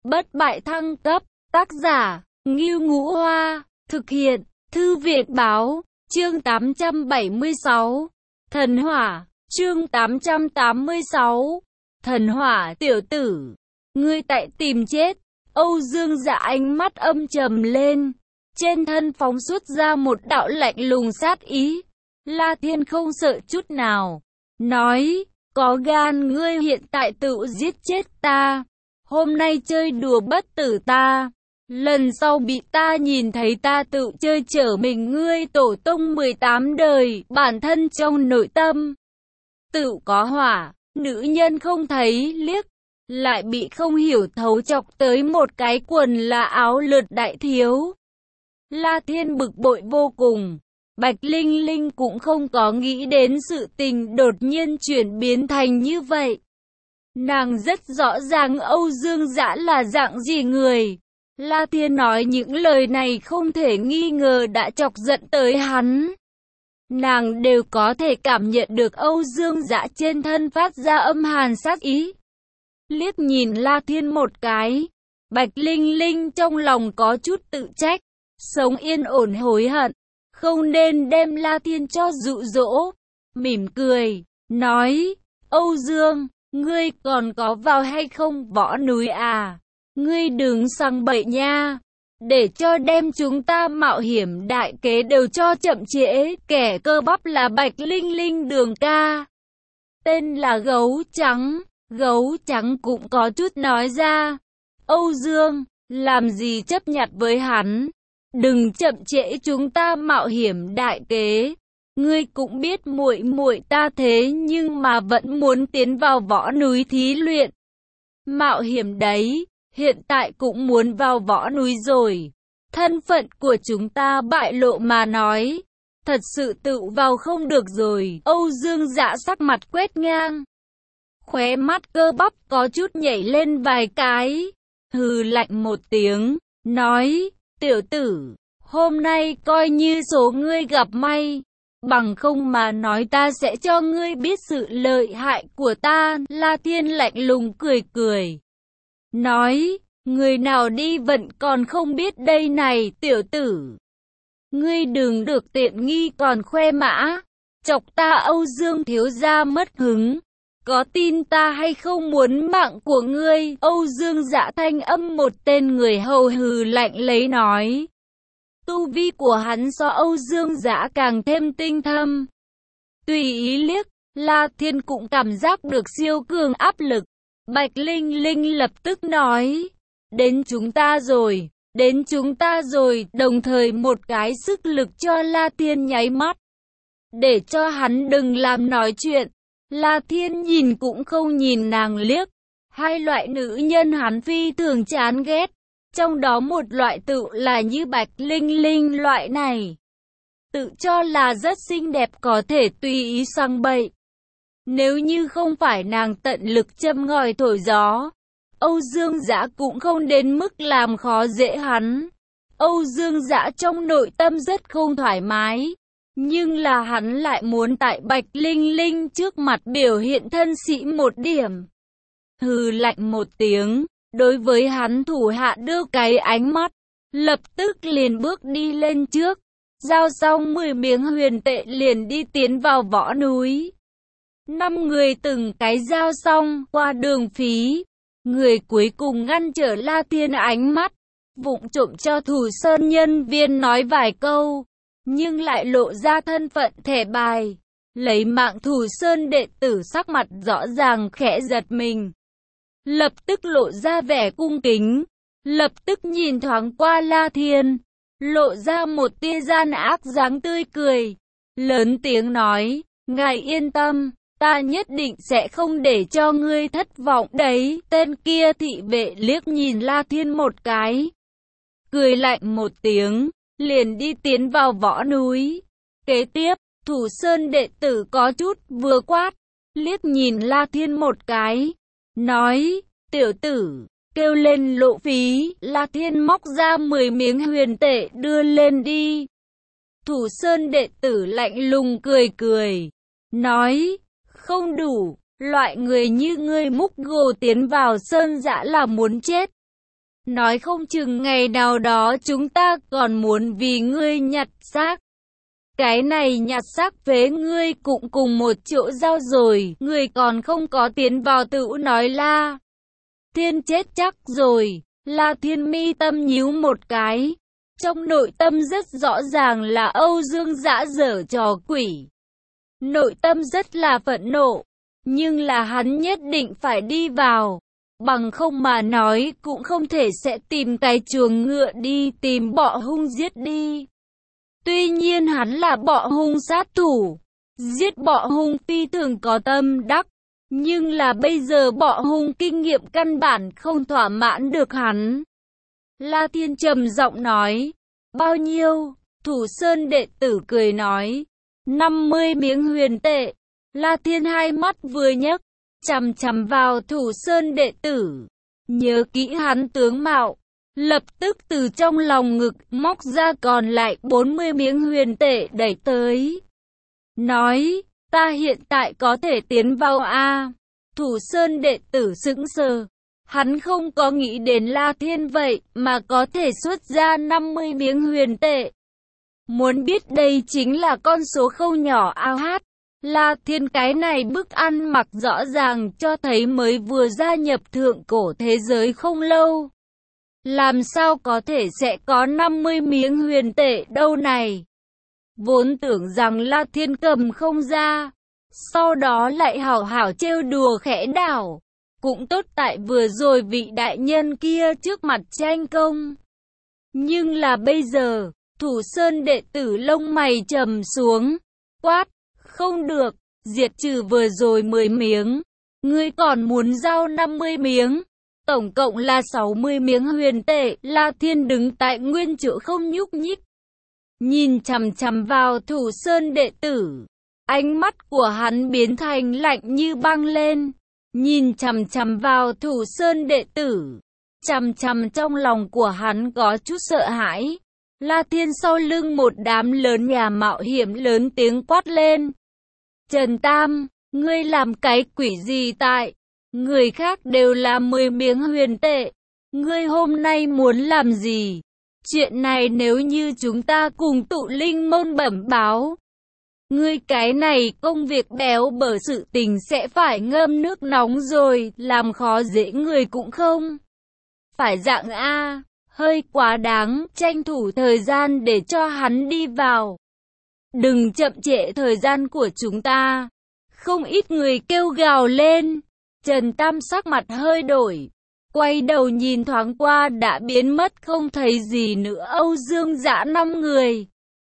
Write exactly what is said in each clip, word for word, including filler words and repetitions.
Bất bại thăng cấp, tác giả, Ngưu Ngũ Hoa, thực hiện, Thư viện báo, chương tám trăm bảy mươi sáu, Thần Hỏa, chương tám trăm tám mươi sáu, Thần Hỏa. Tiểu tử, ngươi tại tìm chết. Âu Dương Dạ ánh mắt âm trầm lên, trên thân phóng xuất ra một đạo lạnh lùng sát ý. La Thiên không sợ chút nào, nói, có gan ngươi hiện tại tự giết chết ta, hôm nay chơi đùa bất tử ta, lần sau bị ta nhìn thấy ta tự chơi trở mình ngươi tổ tông mười tám đời, bản thân trong nội tâm tự có hỏa, nữ nhân không thấy liếc, lại bị không hiểu thấu chọc tới một cái quần là áo lượt đại thiếu. La Thiên bực bội vô cùng. Bạch Linh Linh cũng không có nghĩ đến sự tình đột nhiên chuyển biến thành như vậy. Nàng rất rõ ràng Âu Dương Dã là dạng gì người. La Thiên nói những lời này không thể nghi ngờ đã chọc giận tới hắn. Nàng đều có thể cảm nhận được Âu Dương Dã trên thân phát ra âm hàn sát ý. Liếc nhìn La Thiên một cái, Bạch Linh Linh trong lòng có chút tự trách, sống yên ổn hối hận, không nên đem La Thiên cho dụ dỗ. Mỉm cười, nói, Âu Dương, ngươi còn có vào hay không võ núi à? Ngươi đừng sang bậy nha, để cho đem chúng ta mạo hiểm đại kế đều cho chậm trễ. Kẻ cơ bắp là Bạch Linh Linh Đường ca, tên là Gấu Trắng. Gấu Trắng cũng có chút nói ra, Âu Dương, làm gì chấp nhặt với hắn, đừng chậm trễ chúng ta mạo hiểm đại kế. Ngươi cũng biết muội muội ta thế nhưng mà vẫn muốn tiến vào võ núi thí luyện. Mạo hiểm đấy, hiện tại cũng muốn vào võ núi rồi. Thân phận của chúng ta bại lộ mà nói, thật sự tự vào không được rồi. Âu Dương Dạ sắc mặt quét ngang, khóe mắt cơ bắp có chút nhảy lên vài cái, hừ lạnh một tiếng, nói, tiểu tử, hôm nay coi như số ngươi gặp may, bằng không mà nói ta sẽ cho ngươi biết sự lợi hại của ta. La Thiên lạnh lùng cười cười, nói, người nào đi vận còn không biết đây này tiểu tử. Ngươi đừng được tiện nghi còn khoe mã, chọc ta Âu Dương thiếu gia mất hứng. Có tin ta hay không muốn mạng của ngươi? Âu Dương Dạ thanh âm một tên người hầu hừ lạnh lấy nói. Tu vi của hắn so Âu Dương Dạ càng thêm tinh thâm. Tùy ý liếc, La Thiên cũng cảm giác được siêu cường áp lực. Bạch Linh Linh lập tức nói, đến chúng ta rồi, đến chúng ta rồi, đồng thời một cái sức lực cho La Thiên nháy mắt, để cho hắn đừng làm nói chuyện. La Thiên nhìn cũng không nhìn nàng liếc. Hai loại nữ nhân hắn phi thường chán ghét, trong đó một loại tự là như Bạch Linh Linh loại này, tự cho là rất xinh đẹp có thể tùy ý sang bậy. Nếu như không phải nàng tận lực châm ngòi thổi gió, Âu Dương Dã cũng không đến mức làm khó dễ hắn. Âu Dương Dã trong nội tâm rất không thoải mái, nhưng là hắn lại muốn tại Bạch Linh Linh trước mặt biểu hiện thân sĩ một điểm. Hừ lạnh một tiếng, đối với hắn thủ hạ đưa cái ánh mắt, lập tức liền bước đi lên trước, giao xong mười miếng huyền tệ liền đi tiến vào võ núi. Năm người từng cái giao xong, qua đường phí, người cuối cùng ngăn trở La Thiên ánh mắt, vụng trộm cho Thủ Sơn nhân viên nói vài câu, nhưng lại lộ ra thân phận thẻ bài, lấy mạng Thủ Sơn đệ tử sắc mặt rõ ràng khẽ giật mình, lập tức lộ ra vẻ cung kính, lập tức nhìn thoáng qua La Thiên, lộ ra một tia gian ác dáng tươi cười, lớn tiếng nói, ngài yên tâm, ta nhất định sẽ không để cho ngươi thất vọng đấy. Tên kia thị vệ liếc nhìn La Thiên một cái, cười lạnh một tiếng, liền đi tiến vào võ núi. Kế tiếp, Thủ Sơn đệ tử có chút vừa quát, liếc nhìn La Thiên một cái, nói, tiểu tử, kêu lên lộ phí. La Thiên móc ra mười miếng huyền tệ đưa lên đi. Thủ Sơn đệ tử lạnh lùng cười cười, nói, không đủ, loại người như ngươi múc gồ tiến vào Sơn Dã là muốn chết. nói không chừng ngày nào đó chúng ta còn muốn vì ngươi nhặt xác. Cái này nhặt xác phế ngươi cũng cùng một chỗ giao rồi, ngươi còn không có tiến vào tựu nói La Thiên chết chắc rồi. La Thiên mi tâm nhíu một cái, trong nội tâm rất rõ ràng là Âu Dương Dã giở trò quỷ. Nội tâm rất là phẫn nộ, nhưng là hắn nhất định phải đi vào, bằng không mà nói cũng không thể sẽ tìm cái chuồng ngựa đi tìm bọ hung giết đi. Tuy nhiên hắn là bọ hung sát thủ, giết bọ hung phi thường có tâm đắc, nhưng là bây giờ bọ hung kinh nghiệm căn bản không thỏa mãn được hắn. La Thiên trầm giọng nói, bao nhiêu? Thủ Sơn đệ tử cười nói, năm mươi miếng huyền tệ. La Thiên hai mắt vừa nhấc, chằm chằm vào Thủ Sơn đệ tử, nhớ kỹ hắn tướng mạo, lập tức từ trong lòng ngực móc ra còn lại bốn mươi miếng huyền tệ đẩy tới. Nói, ta hiện tại có thể tiến vào a? Thủ Sơn đệ tử sững sờ, hắn không có nghĩ đến La Thiên vậy mà có thể xuất ra năm mươi miếng huyền tệ. Muốn biết đây chính là con số không nhỏ ao hát. La Thiên cái này bức ăn mặc rõ ràng cho thấy mới vừa gia nhập thượng cổ thế giới không lâu. Làm sao có thể sẽ có năm mươi miếng huyền tệ đâu này? Vốn tưởng rằng La Thiên cầm không ra, sau đó lại hảo hảo trêu đùa khẽ đảo. Cũng tốt tại vừa rồi vị đại nhân kia trước mặt tranh công. Nhưng là bây giờ, Thủ Sơn đệ tử lông mày trầm xuống, quát, không được, diệt trừ vừa rồi mười miếng, ngươi còn muốn giao năm mươi miếng, tổng cộng là sáu mươi miếng huyền tệ. La Thiên đứng tại nguyên chỗ không nhúc nhích, nhìn chằm chằm vào Thủ Sơn đệ tử, ánh mắt của hắn biến thành lạnh như băng lên, nhìn chằm chằm vào Thủ Sơn đệ tử, chằm chằm trong lòng của hắn có chút sợ hãi. La Thiên sau lưng một đám lớn nhà mạo hiểm lớn tiếng quát lên, Trần Tam, ngươi làm cái quỷ gì tại? Người khác đều là mười miếng huyền tệ, ngươi hôm nay muốn làm gì? Chuyện này nếu như chúng ta cùng tụ linh môn bẩm báo, ngươi cái này công việc béo bở sự tình sẽ phải ngâm nước nóng rồi, làm khó dễ người cũng không. Phải dạng A, hơi quá đáng, tranh thủ thời gian để cho hắn đi vào. Đừng chậm trễ thời gian của chúng ta. Không ít người kêu gào lên. Trần Tam sắc mặt hơi đổi, quay đầu nhìn thoáng qua đã biến mất không thấy gì nữa Âu Dương Dã năm người.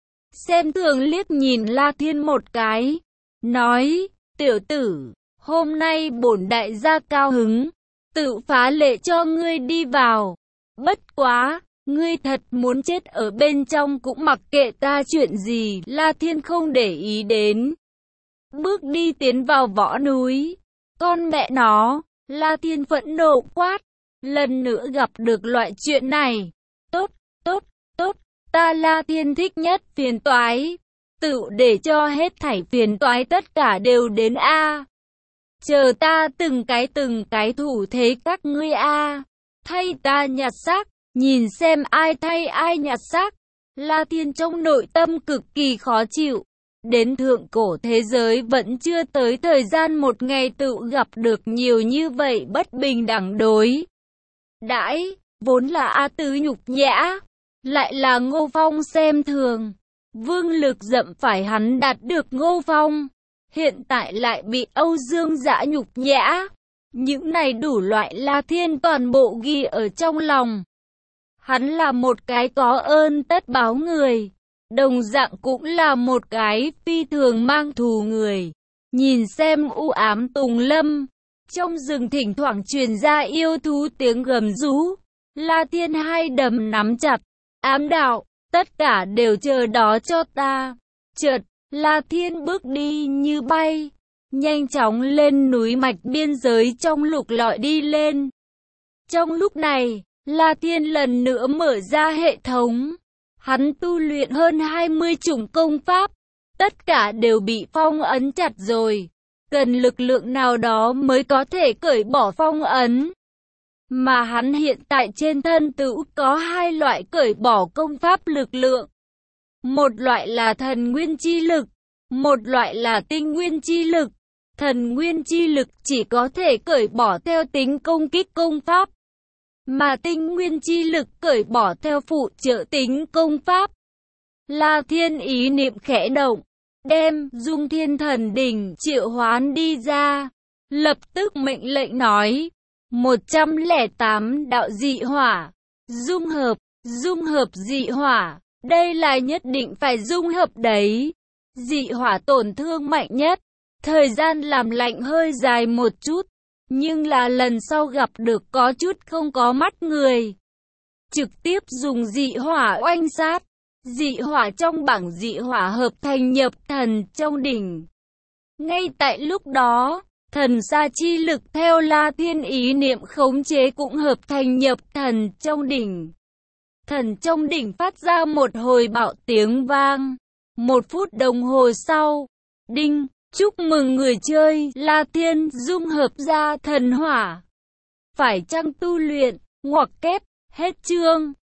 Xem thường liếc nhìn La Thiên một cái, nói, tiểu tử, hôm nay bổn đại gia cao hứng, tự phá lệ cho ngươi đi vào. Bất quá, ngươi thật muốn chết ở bên trong cũng mặc kệ ta chuyện gì. La Thiên không để ý đến, bước đi tiến vào võ núi. Con mẹ nó, La Thiên phẫn nộ quát, lần nữa gặp được loại chuyện này. Tốt, tốt, tốt, ta La Thiên thích nhất phiền toái, tự để cho hết thảy phiền toái tất cả đều đến A. Chờ ta từng cái từng cái thủ thế các ngươi A, thay ta nhặt xác, nhìn xem ai thay ai nhặt xác. La Thiên trong nội tâm cực kỳ khó chịu. Đến thượng cổ thế giới vẫn chưa tới thời gian một ngày tự gặp được nhiều như vậy bất bình đẳng đối đãi, vốn là A Tứ nhục nhã, lại là Ngô Phong xem thường. Vương Lực dậm phải hắn đạt được Ngô Phong, hiện tại lại bị Âu Dương Dã nhục nhã. Những này đủ loại La Thiên toàn bộ ghi ở trong lòng. Hắn là một cái có ơn tất báo người, đồng dạng cũng là một cái phi thường mang thù người. Nhìn xem u ám tùng lâm, trong rừng thỉnh thoảng truyền ra yêu thú tiếng gầm rú. La Thiên hai đấm nắm chặt, ám đạo, tất cả đều chờ đó cho ta. Chợt, La Thiên bước đi như bay, nhanh chóng lên núi mạch biên giới trong lục lọi đi lên. Trong lúc này, La Thiên lần nữa mở ra hệ thống. Hắn tu luyện hơn hai mươi chủng công pháp, tất cả đều bị phong ấn chặt rồi. Cần lực lượng nào đó mới có thể cởi bỏ phong ấn. Mà hắn hiện tại trên thân tựu có hai loại cởi bỏ công pháp lực lượng. Một loại là thần nguyên chi lực, một loại là tinh nguyên chi lực. Thần nguyên chi lực chỉ có thể cởi bỏ theo tính công kích công pháp, mà tinh nguyên chi lực cởi bỏ theo phụ trợ tính công pháp. La Thiên ý niệm khẽ động, đem Dung Thiên Thần Đỉnh triệu hoán đi ra, lập tức mệnh lệnh nói, một trăm lẻ tám đạo dị hỏa, dung hợp, dung hợp dị hỏa, đây là nhất định phải dung hợp đấy. Dị hỏa tổn thương mạnh nhất, thời gian làm lạnh hơi dài một chút, nhưng là lần sau gặp được có chút không có mắt người. Trực tiếp dùng dị hỏa oanh sát, dị hỏa trong bảng dị hỏa hợp thành nhập thần trong đỉnh. Ngay tại lúc đó, thần sa chi lực theo La Thiên ý niệm khống chế cũng hợp thành nhập thần trong đỉnh. Thần trong đỉnh phát ra một hồi bạo tiếng vang. Một phút đồng hồ sau, đinh, chúc mừng người chơi La Thiên dung hợp ra thần hỏa. Phải chăng tu luyện, ngoặc kép, hết chương.